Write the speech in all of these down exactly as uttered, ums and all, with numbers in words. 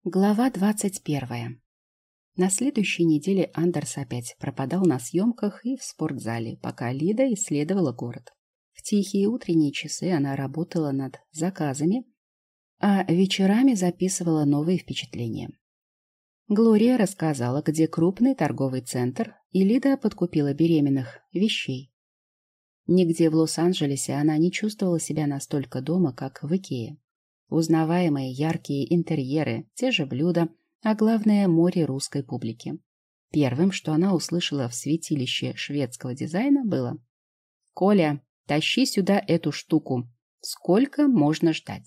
Глава двадцать первая. На следующей неделе Андерс опять пропадал на съемках и в спортзале, пока Лида исследовала город. В тихие утренние часы она работала над заказами, а вечерами записывала новые впечатления. Глория рассказала, где крупный торговый центр, и Лида подкупила беременных вещей. Нигде в Лос-Анджелесе она не чувствовала себя настолько дома, как в Икее. Узнаваемые яркие интерьеры, те же блюда, а главное — море русской публики. Первым, что она услышала в святилище шведского дизайна, было: «Коля, тащи сюда эту штуку. Сколько можно ждать?»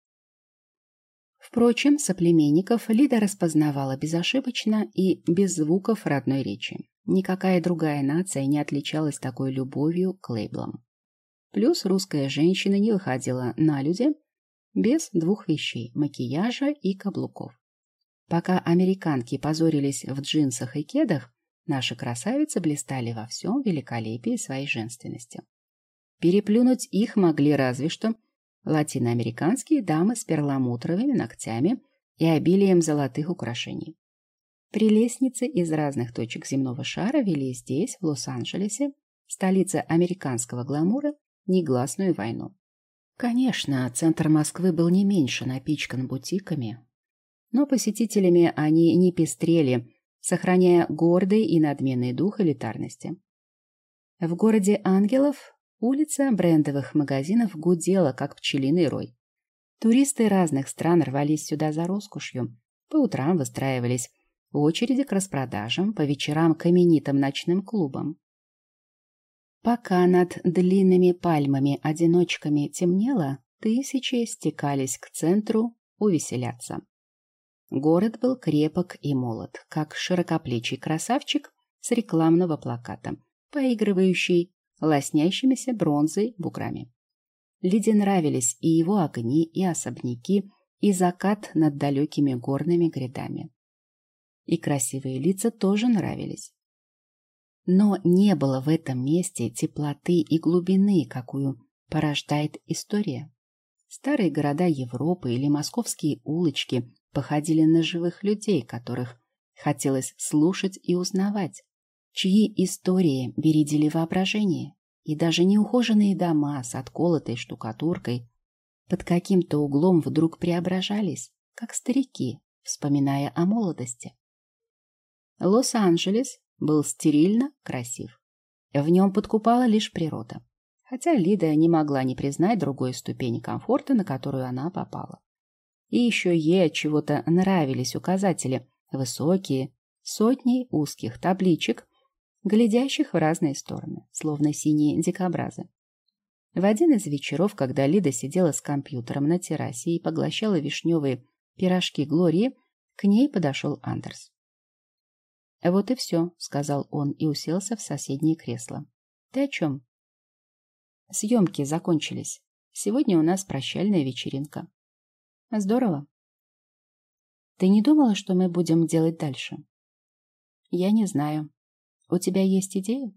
Впрочем, соплеменников Лида распознавала безошибочно и без звуков родной речи. Никакая другая нация не отличалась такой любовью к лейблам. Плюс русская женщина не выходила на люди без двух вещей – макияжа и каблуков. Пока американки позорились в джинсах и кедах, наши красавицы блистали во всем великолепии своей женственности. Переплюнуть их могли разве что латиноамериканские дамы с перламутровыми ногтями и обилием золотых украшений. Прелестницы из разных точек земного шара вели здесь, в Лос-Анджелесе, столице американского гламура, негласную войну. Конечно, центр Москвы был не меньше напичкан бутиками, но посетителями они не пестрели, сохраняя гордый и надменный дух элитарности. В городе ангелов улица брендовых магазинов гудела, как пчелиный рой. Туристы разных стран рвались сюда за роскошью, по утрам выстраивались в очереди к распродажам, по вечерам к именитым ночным клубам. Пока над длинными пальмами-одиночками темнело, тысячи стекались к центру увеселяться. Город был крепок и молод, как широкоплечий красавчик с рекламного плаката, поигрывающий лоснящимися бронзой буграми. Лиде нравились и его огни, и особняки, и закат над далекими горными грядами. И красивые лица тоже нравились. Но не было в этом месте теплоты и глубины, какую порождает история. Старые города Европы или московские улочки походили на живых людей, которых хотелось слушать и узнавать, чьи истории бередили воображение, и даже неухоженные дома с отколотой штукатуркой под каким-то углом вдруг преображались, как старики, вспоминая о молодости. Лос-Анджелес был стерильно красив. В нем подкупала лишь природа. Хотя Лида не могла не признать другой ступени комфорта, на которую она попала. И еще ей от чего-то нравились указатели, высокие, сотни узких табличек, глядящих в разные стороны, словно синие дикобразы. В один из вечеров, когда Лида сидела с компьютером на террасе и поглощала вишневые пирожки Глории, к ней подошел Андерс. «Вот и все», — сказал он и уселся в соседнее кресло. «Ты о чем?» «Съемки закончились. Сегодня у нас прощальная вечеринка». «Здорово. Ты не думала, что мы будем делать дальше?» «Я не знаю. У тебя есть идеи?»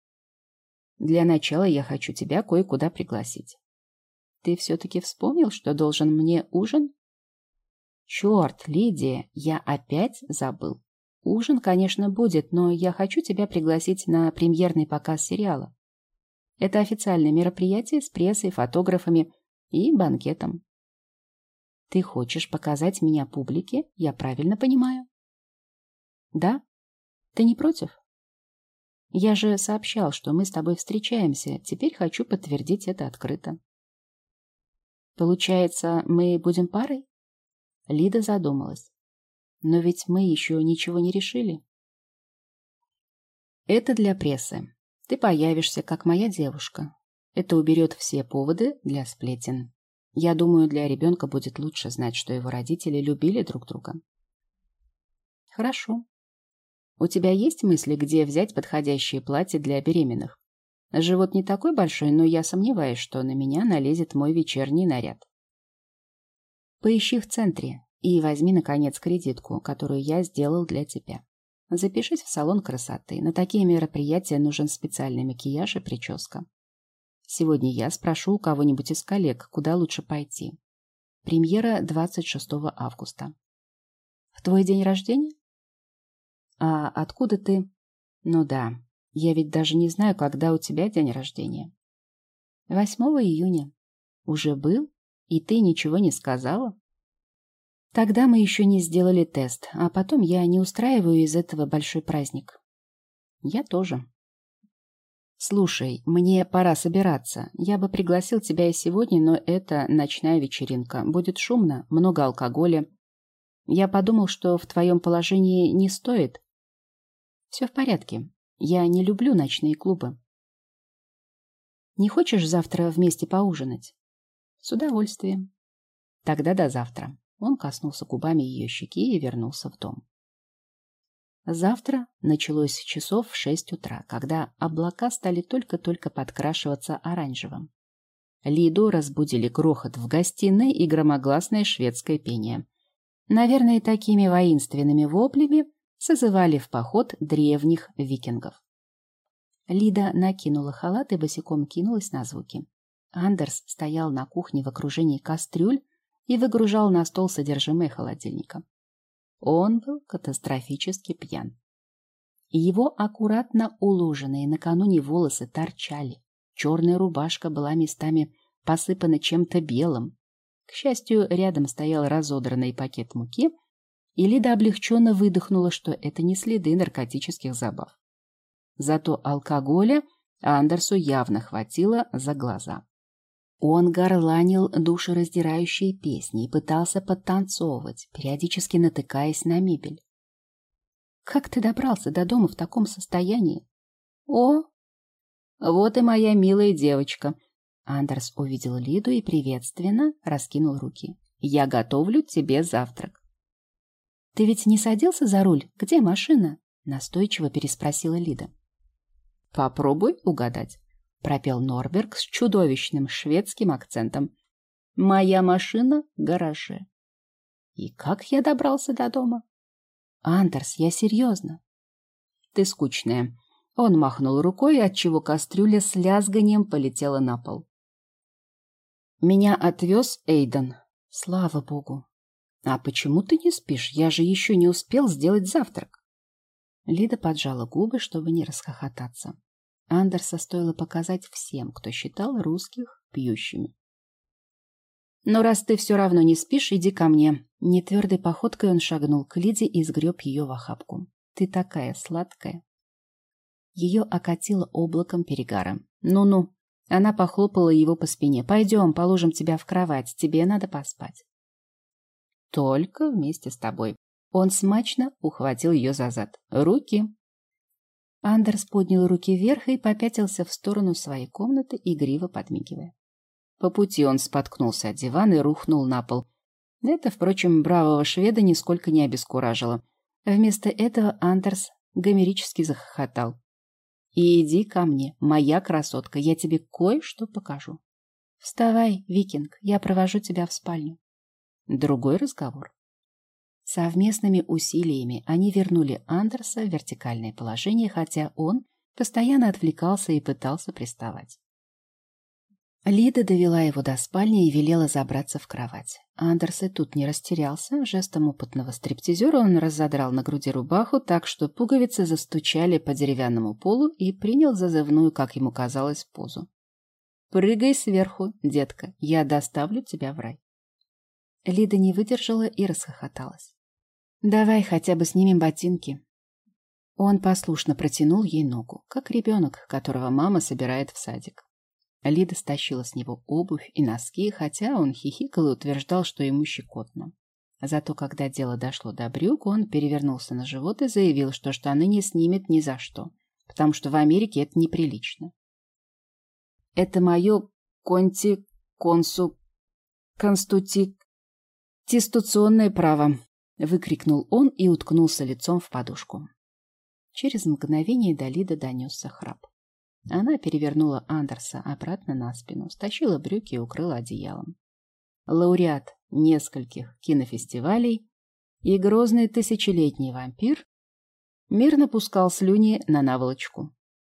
«Для начала я хочу тебя кое-куда пригласить». «Ты все-таки вспомнил, что должен мне ужин?» «Черт, Лидия, я опять забыл. Ужин, конечно, будет, но я хочу тебя пригласить на премьерный показ сериала. Это официальное мероприятие с прессой, фотографами и банкетом. Ты хочешь показать меня публике, я правильно понимаю?» «Да? Ты не против?» «Я же сообщал, что мы с тобой встречаемся. Теперь хочу подтвердить это открыто». «Получается, мы будем парой?» Лида задумалась. «Но ведь мы еще ничего не решили». «Это для прессы. Ты появишься, как моя девушка. Это уберет все поводы для сплетен. Я думаю, для ребенка будет лучше знать, что его родители любили друг друга». «Хорошо. У тебя есть мысли, где взять подходящее платье для беременных? Живот не такой большой, но я сомневаюсь, что на меня налезет мой вечерний наряд. Поищи в центре и возьми, наконец, кредитку, которую я сделал для тебя. Запишись в салон красоты. На такие мероприятия нужен специальный макияж и прическа. Сегодня я спрошу у кого-нибудь из коллег, куда лучше пойти. Премьера двадцать шестого августа. В твой день рождения? А откуда ты? Ну да, я ведь даже не знаю, когда у тебя день рождения. Восьмого июня. Уже был? И ты ничего не сказала? Тогда мы еще не сделали тест, а потом я не устраиваю из этого большой праздник. Я тоже. Слушай, мне пора собираться. Я бы пригласил тебя и сегодня, но это ночная вечеринка. Будет шумно, много алкоголя. Я подумал, что в твоем положении не стоит. Все в порядке. Я не люблю ночные клубы. Не хочешь завтра вместе поужинать? С удовольствием. Тогда до завтра. Он коснулся губами ее щеки и вернулся в дом. Завтра началось с часов в шесть утра, когда облака стали только-только подкрашиваться оранжевым. Лиду разбудили грохот в гостиной и громогласное шведское пение. Наверное, такими воинственными воплями созывали в поход древних викингов. Лида накинула халат и босиком кинулась на звуки. Андерс стоял на кухне в окружении кастрюль и выгружал на стол содержимое холодильника. Он был катастрофически пьян. Его аккуратно уложенные накануне волосы торчали. Черная рубашка была местами посыпана чем-то белым. К счастью, рядом стоял разодранный пакет муки, и Лида облегченно выдохнула, что это не следы наркотических забав. Зато алкоголя Андерсу явно хватило за глаза. Он горланил душераздирающие песни и пытался подтанцовывать, периодически натыкаясь на мебель. «Как ты добрался до дома в таком состоянии?» «О, вот и моя милая девочка!» Андерс увидел Лиду и приветственно раскинул руки. «Я готовлю тебе завтрак». «Ты ведь не садился за руль? Где машина?» Настойчиво переспросила Лида. «Попробуй угадать», — пропел Норберг с чудовищным шведским акцентом. «Моя машина в гараже». «И как я добрался до дома?» «Андерс, я серьезно». «Ты скучная». Он махнул рукой, отчего кастрюля с лязганием полетела на пол. «Меня отвез Эйден». «Слава богу». «А почему ты не спишь? Я же еще не успел сделать завтрак». Лида поджала губы, чтобы не расхохотаться. Андерса стоило показать всем, кто считал русских пьющими. «Но раз ты все равно не спишь, иди ко мне». Нетвердой походкой он шагнул к Лиде и сгреб ее в охапку. «Ты такая сладкая». Ее окатило облаком перегара. «Ну-ну». Она похлопала его по спине. «Пойдем, положим тебя в кровать. Тебе надо поспать». «Только вместе с тобой». Он смачно ухватил ее за зад. «Руки». Андерс поднял руки вверх и попятился в сторону своей комнаты, игриво подмигивая. По пути он споткнулся от дивана и рухнул на пол. Это, впрочем, бравого шведа нисколько не обескуражило. Вместо этого Андерс гомерически захохотал. «Иди ко мне, моя красотка, я тебе кое-что покажу». «Вставай, викинг, я провожу тебя в спальню». Другой разговор. Совместными усилиями они вернули Андерса в вертикальное положение, хотя он постоянно отвлекался и пытался приставать. Лида довела его до спальни и велела забраться в кровать. Андерс и тут не растерялся. Жестом опытного стриптизера он разодрал на груди рубаху так, что пуговицы застучали по деревянному полу и принял зазывную, как ему казалось, позу. «Прыгай сверху, детка, я доставлю тебя в рай». Лида не выдержала и расхохоталась. «Давай хотя бы снимем ботинки». Он послушно протянул ей ногу, как ребенок, которого мама собирает в садик. Лида стащила с него обувь и носки, хотя он хихикал и утверждал, что ему щекотно. Зато когда дело дошло до брюк, он перевернулся на живот и заявил, что штаны не снимет ни за что, потому что в Америке это неприлично. «Это мое конти консу констути тестуционное право», — выкрикнул он и уткнулся лицом в подушку. Через мгновение до Лиды донесся храп. Она перевернула Андерса обратно на спину, стащила брюки и укрыла одеялом. Лауреат нескольких кинофестивалей и грозный тысячелетний вампир мирно пускал слюни на наволочку.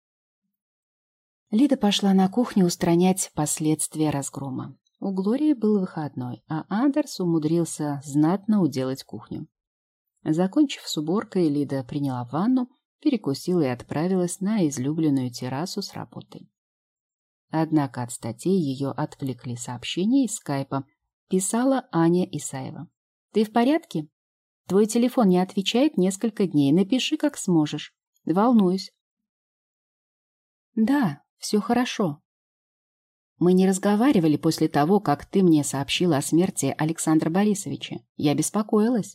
Лида пошла на кухню устранять последствия разгрома. У Глории был выходной, а Андерс умудрился знатно уделать кухню. Закончив с уборкой, Лида приняла ванну, перекусила и отправилась на излюбленную террасу с работой. Однако от статей ее отвлекли сообщения из скайпа. Писала Аня Исаева. «Ты в порядке? Твой телефон не отвечает несколько дней. Напиши, как сможешь. Волнуюсь». «Да, все хорошо. Мы не разговаривали после того, как ты мне сообщила о смерти Александра Борисовича. Я беспокоилась.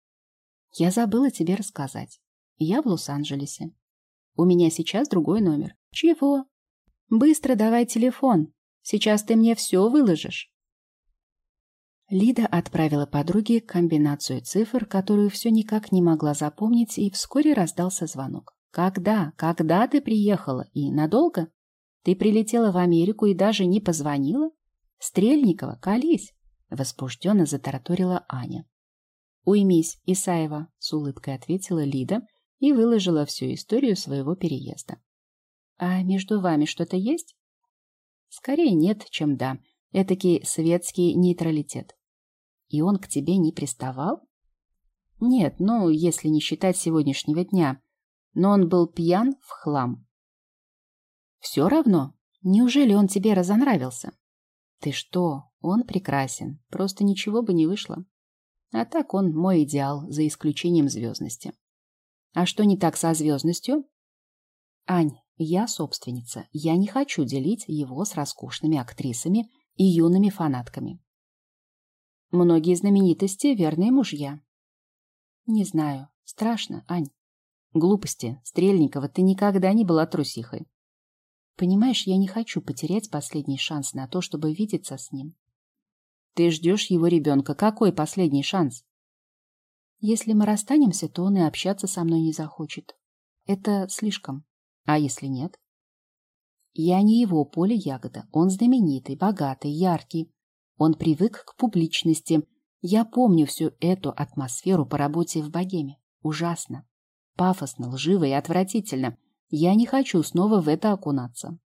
Я забыла тебе рассказать. Я в Лос-Анджелесе. У меня сейчас другой номер». «Чего? Быстро давай телефон. Сейчас ты мне все выложишь». Лида отправила подруге комбинацию цифр, которую все никак не могла запомнить, и вскоре раздался звонок. «Когда? Когда ты приехала? И надолго? Ты прилетела в Америку и даже не позвонила? Стрельникова, колись!» Возбужденно затараторила Аня. «Уймись, Исаева», — с улыбкой ответила Лида и выложила всю историю своего переезда. «А между вами что-то есть?» «Скорее нет, чем да. Этакий светский нейтралитет». «И он к тебе не приставал?» «Нет, ну, если не считать сегодняшнего дня. Но он был пьян в хлам». «Все равно? Неужели он тебе разонравился?» «Ты что? Он прекрасен. Просто ничего бы не вышло. А так он мой идеал, за исключением звездности». «А что не так со звездностью?» «Ань, я собственница. Я не хочу делить его с роскошными актрисами и юными фанатками». «Многие знаменитости — верные мужья». «Не знаю. Страшно, Ань». «Глупости. Стрельникова, ты никогда не была трусихой». «Понимаешь, я не хочу потерять последний шанс на то, чтобы видеться с ним». «Ты ждешь его ребенка. Какой последний шанс?» «Если мы расстанемся, то он и общаться со мной не захочет. Это слишком. А если нет?» «Я не его поле ягода. Он знаменитый, богатый, яркий. Он привык к публичности. Я помню всю эту атмосферу по работе в Богеме. Ужасно. Пафосно, лживо и отвратительно. Я не хочу снова в это окунаться».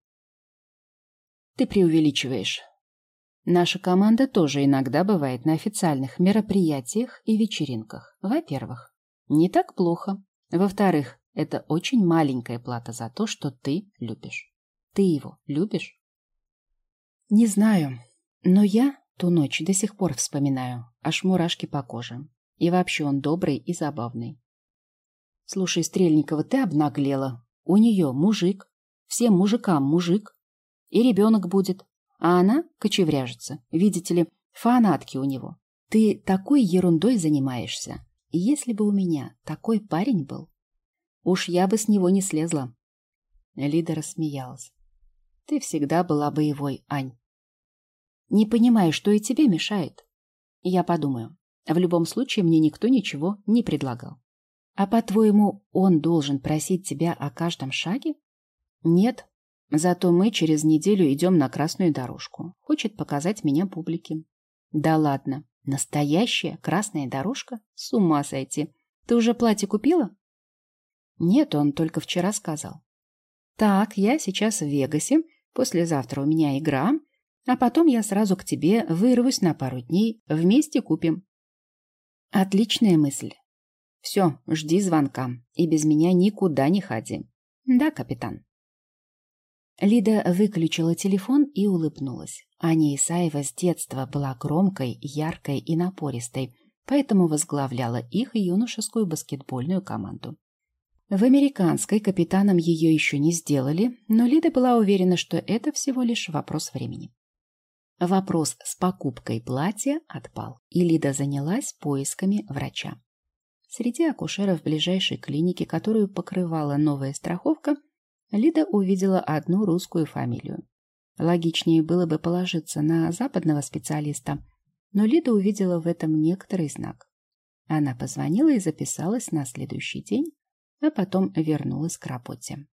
«Ты преувеличиваешь. Наша команда тоже иногда бывает на официальных мероприятиях и вечеринках. Во-первых, не так плохо. Во-вторых, это очень маленькая плата за то, что ты любишь. Ты его любишь?» «Не знаю, но я ту ночь до сих пор вспоминаю, аж мурашки по коже. И вообще он добрый и забавный». «Слушай, Стрельникова, ты обнаглела. У нее мужик, всем мужикам мужик. И ребенок будет. А она кочевряжется. Видите ли, фанатки у него. Ты такой ерундой занимаешься. И если бы у меня такой парень был, уж я бы с него не слезла». Лида рассмеялась. «Ты всегда была боевой, Ань. Не понимаю, что и тебе мешает. Я подумаю. В любом случае, мне никто ничего не предлагал». «А по-твоему, он должен просить тебя о каждом шаге?» «Нет. Зато мы через неделю идем на красную дорожку. Хочет показать меня публике». «Да ладно. Настоящая красная дорожка? С ума сойти. Ты уже платье купила?» «Нет, он только вчера сказал». «Так, я сейчас в Вегасе. Послезавтра у меня игра. А потом я сразу к тебе вырвусь на пару дней. Вместе купим». «Отличная мысль. Все, жди звонка. И без меня никуда не ходи». «Да, капитан». Лида выключила телефон и улыбнулась. Аня Исаева с детства была громкой, яркой и напористой, поэтому возглавляла их юношескую баскетбольную команду. В американской капитаном ее еще не сделали, но Лида была уверена, что это всего лишь вопрос времени. Вопрос с покупкой платья отпал, и Лида занялась поисками врача. Среди акушеров ближайшей клиники, которую покрывала новая страховка, Лида увидела одну русскую фамилию. Логичнее было бы положиться на западного специалиста, но Лида увидела в этом некоторый знак. Она позвонила и записалась на следующий день, а потом вернулась к работе.